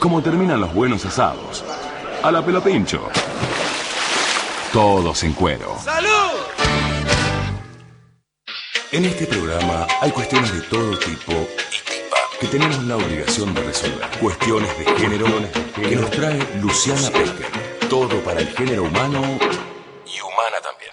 Como terminan los buenos asados. A la pelopincho. Todos en cuero. ¡Salud! En este programa hay cuestiones de todo tipo y tipa que tenemos la obligación de resolver. Cuestiones de género que nos trae Luciana Pecker. Todo para el género humano y humana también.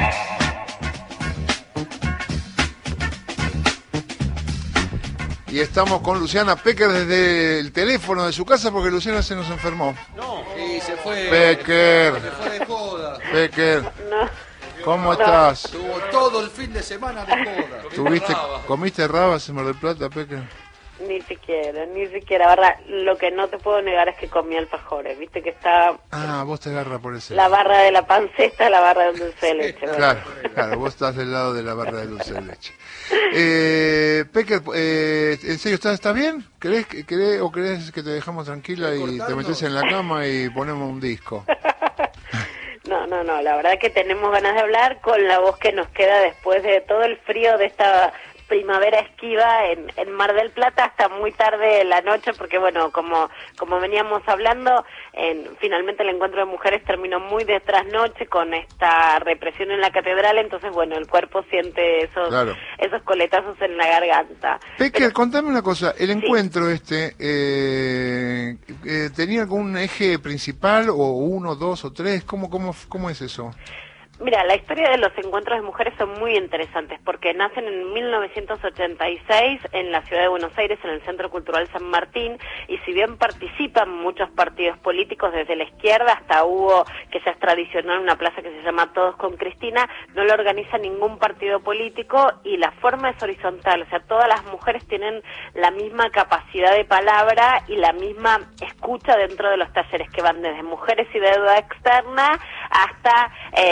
Y estamos con Luciana Pecker desde el teléfono de su casa porque Luciana se nos enfermó. No, sí, se fue. Pecker. Se fue de joda. Pecker, No, ¿cómo estás? Tuvo todo el fin de semana de joda. ¿Comiste rabas en Mar del Plata, Pecker? ni siquiera, verdad. Lo que no te puedo negar es que comí alfajores, viste que está Ah, vos te agarras por ese la lado. barra de la panceta, la barra del dulce de leche. ¿verdad? Claro, vos estás del lado de la barra de dulce de leche. Pecker, ¿en serio estás bien? ¿Querés que te dejamos tranquila y te metes en la cama y ponemos un disco? No, la verdad que tenemos ganas de hablar con la voz que nos queda después de todo el frío de esta primavera esquiva en Mar del Plata hasta muy tarde de la noche, porque bueno, como veníamos hablando, finalmente el encuentro de mujeres terminó muy de trasnoche con esta represión en la catedral, entonces bueno, el cuerpo siente esos coletazos en la garganta. Pecker, contame una cosa, el Sí. encuentro ¿tenía algún eje principal o uno, dos o tres? ¿Cómo es eso? Mira, la historia de los encuentros de mujeres son muy interesantes porque nacen en 1986 en la ciudad de Buenos Aires, en el Centro Cultural San Martín, y si bien participan muchos partidos políticos desde la izquierda, hasta hubo, que ya es tradicional, una plaza que se llama Todos con Cristina, no lo organiza ningún partido político y la forma es horizontal, o sea, todas las mujeres tienen la misma capacidad de palabra y la misma escucha dentro de los talleres que van desde mujeres y deuda externa hasta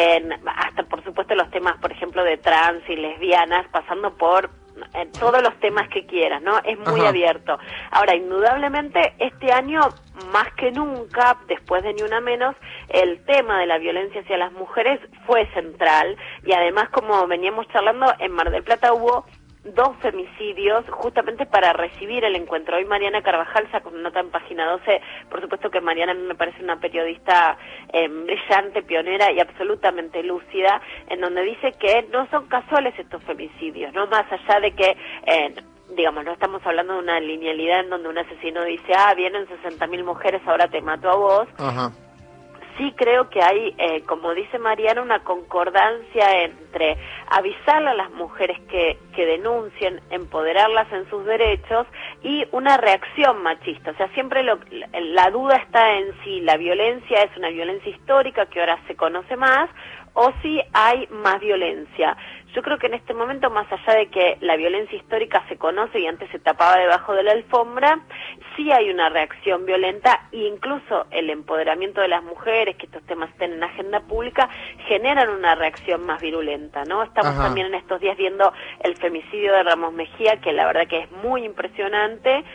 por supuesto los temas, por ejemplo, de trans y lesbianas, pasando por todos los temas que quieras, ¿no? Es muy abierto. Ahora, indudablemente, este año, más que nunca, después de Ni Una Menos, el tema de la violencia hacia las mujeres fue central, y además, como veníamos charlando, en Mar del Plata hubo 2 femicidios justamente para recibir el encuentro. Hoy Mariana Carvajal sacó una nota en Página 12, por supuesto que Mariana a mí me parece una periodista brillante, pionera y absolutamente lúcida, en donde dice que no son casuales estos femicidios, no más allá de que digamos, no estamos hablando de una linealidad en donde un asesino dice, vienen 60.000 mujeres, ahora te mato a vos. Ajá. Sí creo que hay, como dice Mariana, una concordancia entre avisarle a las mujeres que denuncien, empoderarlas en sus derechos y una reacción machista. O sea, siempre la duda está en si la violencia es una violencia histórica que ahora se conoce más o si hay más violencia. Yo creo que en este momento, más allá de que la violencia histórica se conoce y antes se tapaba debajo de la alfombra, sí hay una reacción violenta e incluso el empoderamiento de las mujeres, que estos temas estén en la agenda pública, generan una reacción más virulenta, ¿no? Estamos también en estos días viendo el femicidio de Ramos Mejía, que la verdad que es muy impresionante,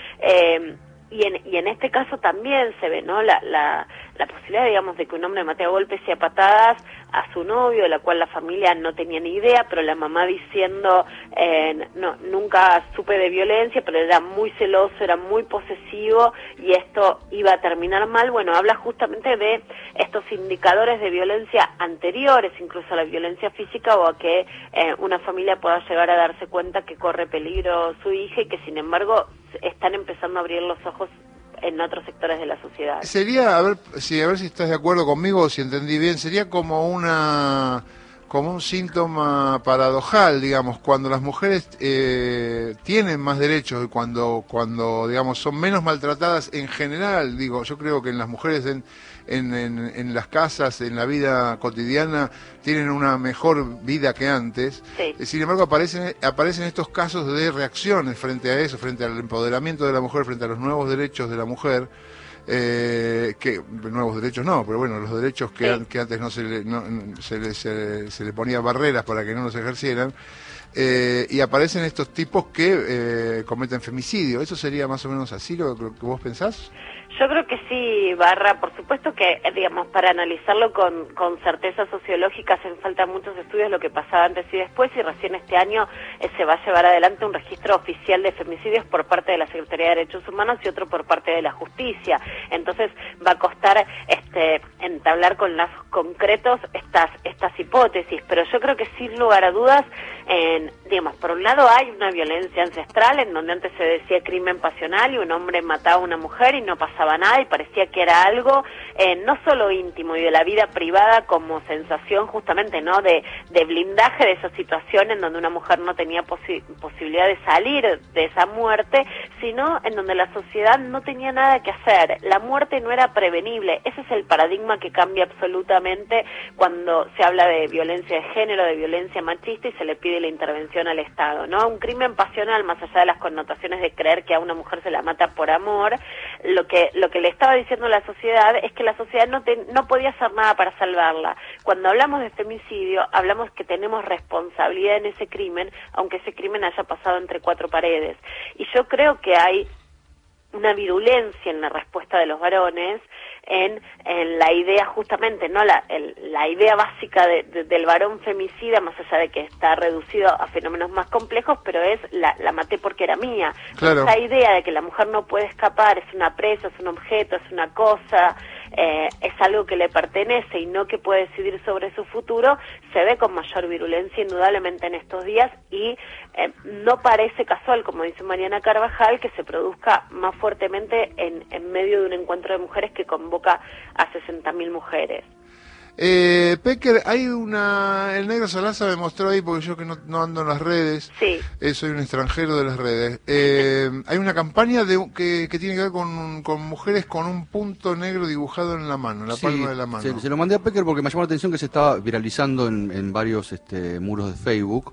y en este caso también se ve, ¿no? La posibilidad, digamos, de que un hombre mate a golpes y a patadas a su novio, de la cual la familia no tenía ni idea, pero la mamá diciendo, no, nunca supe de violencia, pero era muy celoso, era muy posesivo y esto iba a terminar mal. Bueno, habla justamente de estos indicadores de violencia anteriores, incluso a la violencia física, o a que una familia pueda llegar a darse cuenta que corre peligro su hija y que sin embargo están empezando a abrir los ojos en otros sectores de la sociedad. Sería, a ver si estás de acuerdo conmigo o si entendí bien, sería como un síntoma paradojal, digamos, cuando las mujeres tienen más derechos y cuando digamos son menos maltratadas en general, digo, yo creo que en las mujeres en las casas, en la vida cotidiana, tienen una mejor vida que antes. Sí. Sin embargo, aparecen estos casos de reacciones frente a eso, frente al empoderamiento de la mujer, frente a los nuevos derechos de la mujer, que nuevos derechos no, pero bueno, los derechos que antes no se le ponía barreras para que no los ejercieran. y aparecen estos tipos que cometen femicidio. ¿Eso sería más o menos así lo que vos pensás? Yo creo que sí, Barra. Por supuesto que, digamos, para analizarlo con certeza sociológica hacen falta muchos estudios de lo que pasaba antes y después, y recién este año se va a llevar adelante un registro oficial de femicidios por parte de la Secretaría de Derechos Humanos y otro por parte de la Justicia. Entonces va a costar entablar con lazos concretos estas hipótesis, pero yo creo que sin lugar a dudas, digamos, por un lado hay una violencia ancestral en donde antes se decía crimen pasional y un hombre mataba a una mujer y no pasaba nada y parecía que era algo no solo íntimo y de la vida privada como sensación justamente, ¿no?, de blindaje de esa situación en donde una mujer no tenía posibilidad de salir de esa muerte, sino en donde la sociedad no tenía nada que hacer. La muerte no era prevenible. Ese es el paradigma que cambia absolutamente cuando se habla de violencia de género, de violencia machista y se le pide la intervención al Estado, ¿no? Un crimen pasional, más allá de las connotaciones de creer que a una mujer se la mata por amor, lo que le estaba diciendo la sociedad es que la sociedad no podía hacer nada para salvarla. Cuando hablamos de femicidio, hablamos que tenemos responsabilidad en ese crimen, aunque ese crimen haya pasado entre cuatro paredes. Y yo creo que hay una virulencia en la respuesta de los varones en la idea justamente, no la idea básica del varón femicida, más allá de que está reducido a fenómenos más complejos, pero es la maté porque era mía. Claro. Esa idea de que la mujer no puede escapar, es una presa, es un objeto, es una cosa, es algo que le pertenece y no que puede decidir sobre su futuro, se ve con mayor virulencia indudablemente en estos días y no parece casual, como dice Mariana Carvajal, que se produzca más fuertemente en medio de un encuentro de mujeres que convoca a 60.000 mujeres. Pecker, hay el negro Salaza me mostró ahí, porque yo que no ando en las redes, sí. Soy un extranjero de las redes, hay una campaña que tiene que ver con mujeres con un punto negro dibujado en la mano, en la palma de la mano. Se lo mandé a Pecker porque me llamó la atención que se estaba viralizando en varios muros de Facebook.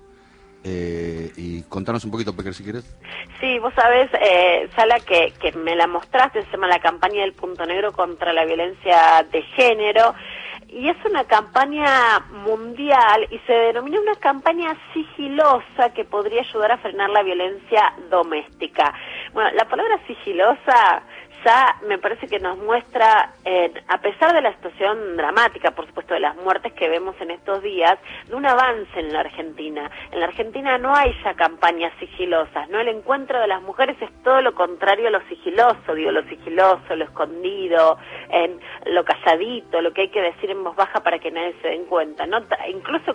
Y contanos un poquito, Pecker, si querés. Sí, vos sabés, Sala, que me la mostraste, se llama la campaña del punto negro contra la violencia de género, y es una campaña mundial y se denomina una campaña sigilosa que podría ayudar a frenar la violencia doméstica. Bueno, la palabra sigilosa ya me parece que nos muestra, a pesar de la situación dramática, por supuesto, de las muertes que vemos en estos días, de un avance en la Argentina. En la Argentina no hay ya campañas sigilosas, ¿no? El encuentro de las mujeres es todo lo contrario a lo sigiloso, digo, lo sigiloso, lo escondido, lo calladito, lo que hay que decir en voz baja para que nadie se den cuenta, ¿no? Incluso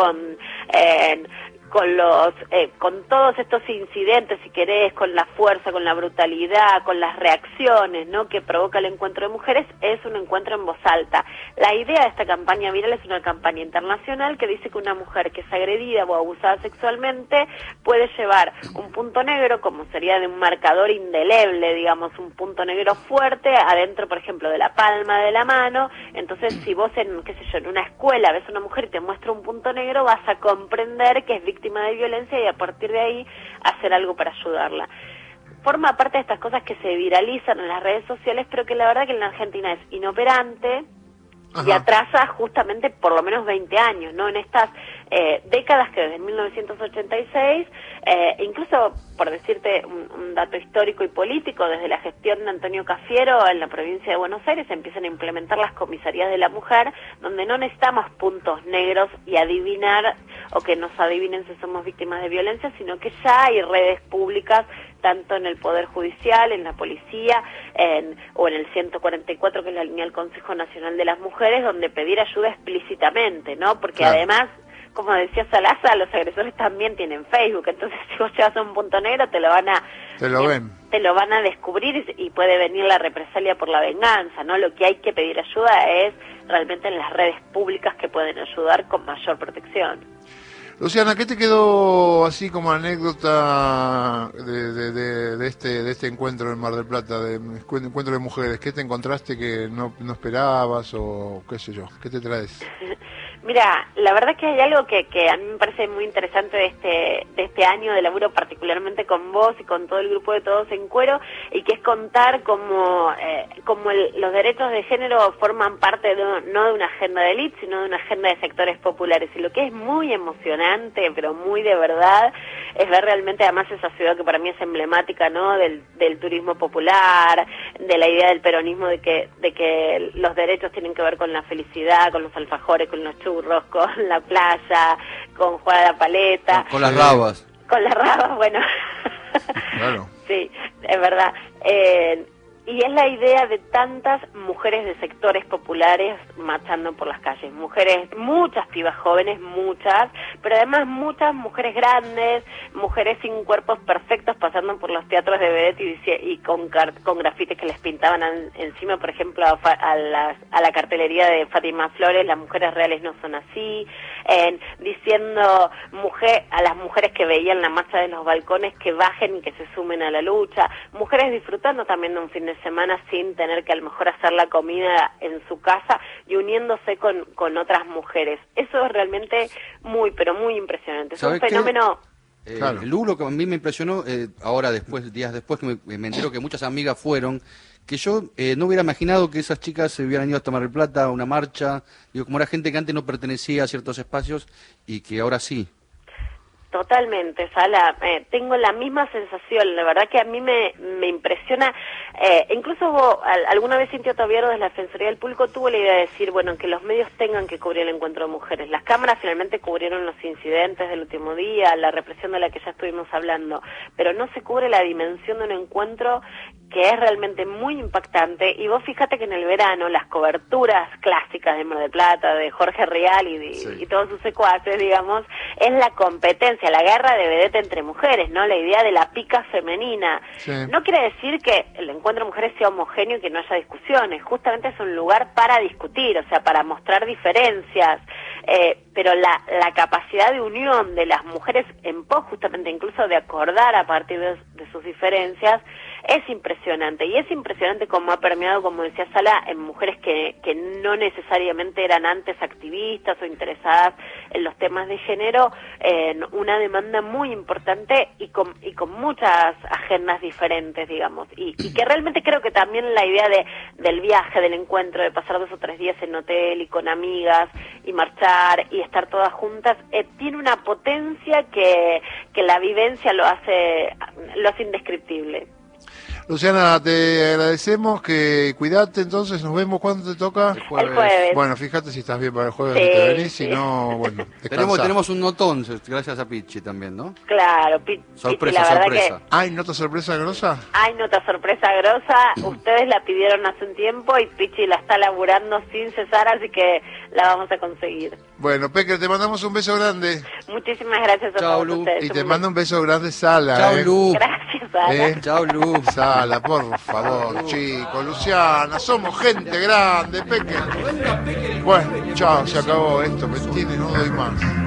con todos estos incidentes, si querés, con la fuerza, con la brutalidad, con las reacciones, ¿no?, que provoca el encuentro de mujeres, es un encuentro en voz alta. La idea de esta campaña viral es una campaña internacional que dice que una mujer que es agredida o abusada sexualmente puede llevar un punto negro, como sería de un marcador indeleble, digamos, un punto negro fuerte, adentro, por ejemplo, de la palma de la mano. Entonces, si vos en una escuela ves a una mujer y te muestra un punto negro, vas a comprender que es víctima de violencia y a partir de ahí hacer algo para ayudarla. Forma parte de estas cosas que se viralizan en las redes sociales, pero que la verdad que en la Argentina es inoperante. Ajá. Y atrasa justamente por lo menos 20 años, ¿no? En estas décadas que desde 1986, incluso por decirte un dato histórico y político, desde la gestión de Antonio Cafiero en la provincia de Buenos Aires se empiezan a implementar las comisarías de la mujer, donde no necesitamos puntos negros y adivinar o que nos adivinen si somos víctimas de violencia, sino que ya hay redes públicas tanto en el Poder Judicial, en la Policía, o en el 144, que es la línea del Consejo Nacional de las Mujeres, donde pedir ayuda explícitamente, ¿no? Porque claro, además, como decía Salaza, los agresores también tienen Facebook, entonces si vos llevas a un punto negro te lo van a descubrir y puede venir la represalia por la venganza, ¿no? Lo que hay que pedir ayuda es realmente en las redes públicas que pueden ayudar con mayor protección. Luciana, ¿qué te quedó así como anécdota de este encuentro en Mar del Plata, de encuentro de mujeres? ¿Qué te encontraste que no esperabas o qué sé yo? ¿Qué te traes? Mira, la verdad que hay algo que a mí me parece muy interesante de este año de laburo, particularmente con vos y con todo el grupo de Todos en Cuero, y que es contar cómo los derechos de género forman parte no de una agenda de élite, sino de una agenda de sectores populares. Y lo que es muy emocionante, pero muy de verdad, es ver realmente además esa ciudad que para mí es emblemática, ¿no? Del turismo popular, de la idea del peronismo de que los derechos tienen que ver con la felicidad, con los alfajores, con los churros, con la playa, con jugar a la paleta. Con las rabas. Con las rabas, bueno. Claro. Sí, es verdad. Y es la idea de tantas mujeres de sectores populares marchando por las calles. Mujeres, muchas pibas jóvenes, muchas, pero además muchas mujeres grandes, mujeres sin cuerpos perfectos pasando por los teatros de vedette y con grafitis que les pintaban encima, por ejemplo, a la cartelería de Fátima Flores, las mujeres reales no son así, diciendo a las mujeres que veían la marcha de los balcones que bajen y que se sumen a la lucha, mujeres disfrutando también de un fin de semana sin tener que a lo mejor hacer la comida en su casa y uniéndose con otras mujeres. Eso es realmente pero muy impresionante. Es un fenómeno... Claro. Lulo, que a mí me impresionó, días después, que me entero que muchas amigas fueron, que yo no hubiera imaginado que esas chicas se hubieran ido hasta Mar del Plata a una marcha, digo, como era gente que antes no pertenecía a ciertos espacios y que ahora sí. Totalmente, Sala. Tengo la misma sensación. La verdad que a mí me impresiona. Incluso alguna vez Cintia Tobiero desde la Defensoría del Público tuvo la idea de decir, bueno, que los medios tengan que cubrir el encuentro de mujeres. Las cámaras finalmente cubrieron los incidentes del último día, la represión de la que ya estuvimos hablando, pero no se cubre la dimensión de un encuentro que es realmente muy impactante. Y vos fíjate que en el verano las coberturas clásicas de Mar del Plata, de Jorge Rial y todos sus secuaces, digamos, es la competencia, la guerra de vedette entre mujeres, ¿no? La idea de la pica femenina. Sí. No quiere decir que el encuentro de mujeres sea homogéneo y que no haya discusiones. Justamente es un lugar para discutir, o sea, para mostrar diferencias. Pero la capacidad de unión de las mujeres en pos justamente incluso de acordar a partir de sus diferencias es impresionante, y es impresionante cómo ha permeado, como decía Sala, en mujeres que no necesariamente eran antes activistas o interesadas en los temas de género, una demanda muy importante y con muchas agendas diferentes, digamos, y que realmente creo que también la idea del viaje, del encuentro, de pasar 2 o 3 días en hotel y con amigas y marchar y estar todas juntas, tiene una potencia que la vivencia lo hace indescriptible. Luciana, te agradecemos, que cuidate, entonces nos vemos. ¿Cuándo te toca? El jueves. Bueno, fíjate si estás bien para el jueves, si te venís, si no, bueno, tenemos un notón, gracias a Pichi también, ¿no? Claro, sorpresa. ¿Hay nota sorpresa grosa? Hay nota sorpresa grosa, ustedes la pidieron hace un tiempo y Pichi la está laburando sin cesar, así que la vamos a conseguir. Bueno, Peque, te mandamos un beso grande. Muchísimas gracias a todos ustedes. Y te mando un beso grande, Sala. Chao, Lu. Gracias, Sala. Chao, Lu. Sala, por favor, chicos. Luciana, somos gente grande, Peque. Bueno, chao, se acabó esto. Me tiene, no doy más.